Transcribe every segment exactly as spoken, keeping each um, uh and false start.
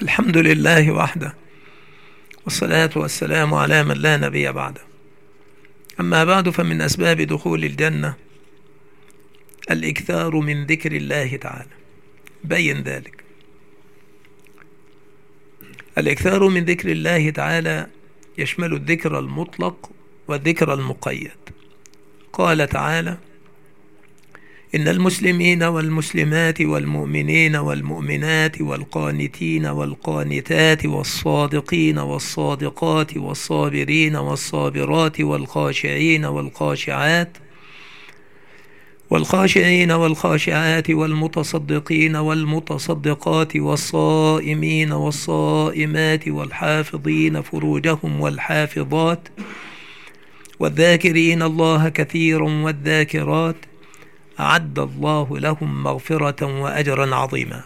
الحمد لله وحده، والصلاة والسلام على من لا نبي بعده. أما بعد، فمن أسباب دخول الجنة الإكثار من ذكر الله تعالى. بين ذلك. الإكثار من ذكر الله تعالى يشمل الذكر المطلق والذكر المقيد. قال تعالى: إن المسلمين والمسلمات والمؤمنين والمؤمنات والقانتين والقانتات والصادقين والصادقات والصابرين والصابرات والخاشعين والخاشعات والخاشعين والخاشعات والمتصدقين والمتصدقات والصائمين والصائمات والحافظين فروجهم والحافظات والذاكرين الله كثيرا والذاكرات أعد الله لهم مغفرة وأجرا عظيما.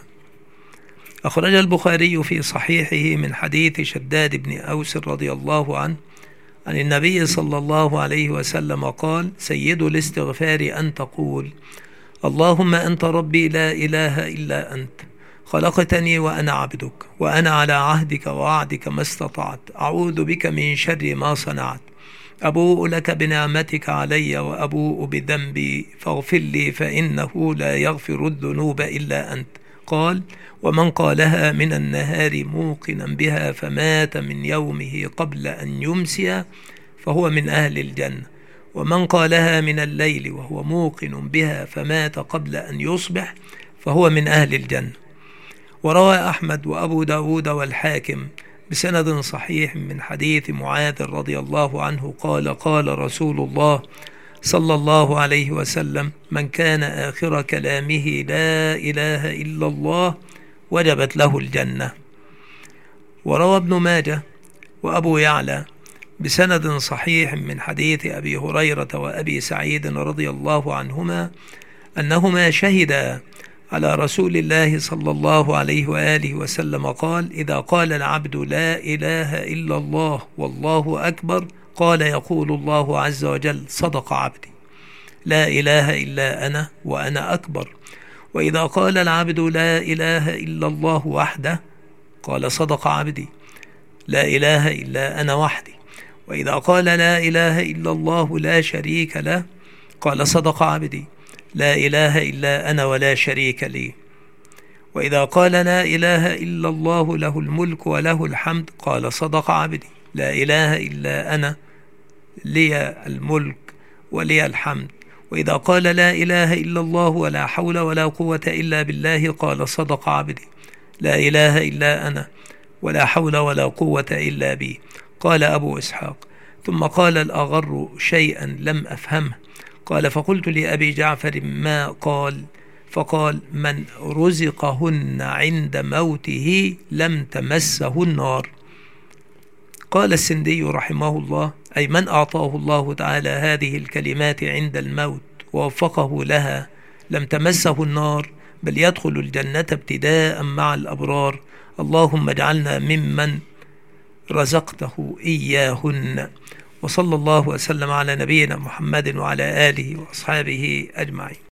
أخرج البخاري في صحيحه من حديث شداد بن أوس رضي الله عنه عن النبي صلى الله عليه وسلم قال: سيد الاستغفار أن تقول: اللهم أنت ربي لا إله إلا أنت، خلقتني وأنا عبدك، وأنا على عهدك ووعدك ما استطعت، أعوذ بك من شر ما صنعت، أبوء لك بنعمتك علي وأبوء بذنبي فاغفر لي فإنه لا يغفر الذنوب إلا أنت. قال: ومن قالها من النهار موقنا بها فمات من يومه قبل أن يمسي فهو من أهل الجنة، ومن قالها من الليل وهو موقن بها فمات قبل أن يصبح فهو من أهل الجنة. وروى أحمد وأبو داود والحاكم بسند صحيح من حديث معاذ رضي الله عنه قال: قال رسول الله صلى الله عليه وسلم: من كان آخر كلامه لا إله إلا الله وجبت له الجنة. وروى ابن ماجه وأبو يعلى بسند صحيح من حديث أبي هريرة وأبي سعيد رضي الله عنهما أنهما شهدا على رسول الله صلى الله عليه وآله وسلم قال: إذا قال العبد لا إله إلا الله والله أكبر قال يقول الله عز وجل: صدق عبدي، لا إله إلا أنا وأنا أكبر. وإذا قال العبد لا إله إلا الله وحده قال: صدق عبدي، لا إله إلا أنا وحدي. وإذا قال لا إله إلا الله لا شريك له قال: صدق عبدي، لا إله إلا أنا ولا شريك لي. وإذا قال لا إله إلا الله له الملك وله الحمد قال: صدق عبدي، لا إله إلا أنا لي الملك ولي الحمد. وإذا قال لا إله إلا الله ولا حول ولا قوة إلا بالله قال: صدق عبدي، لا إله إلا أنا ولا حول ولا قوة إلا بي. قال أبو إسحاق: ثم قال الأغر شيئا لم أفهمه. قال: فقلت لأبي جعفر: ما قال؟ فقال: من رزقهن عند موته لم تمسه النار. قال السندي رحمه الله: أي من أعطاه الله تعالى هذه الكلمات عند الموت ووفقه لها لم تمسه النار، بل يدخل الجنة ابتداء مع الأبرار. اللهم اجعلنا ممن رزقته إياهن. وصلى الله وسلم على نبينا محمد وعلى آله وأصحابه أجمعين.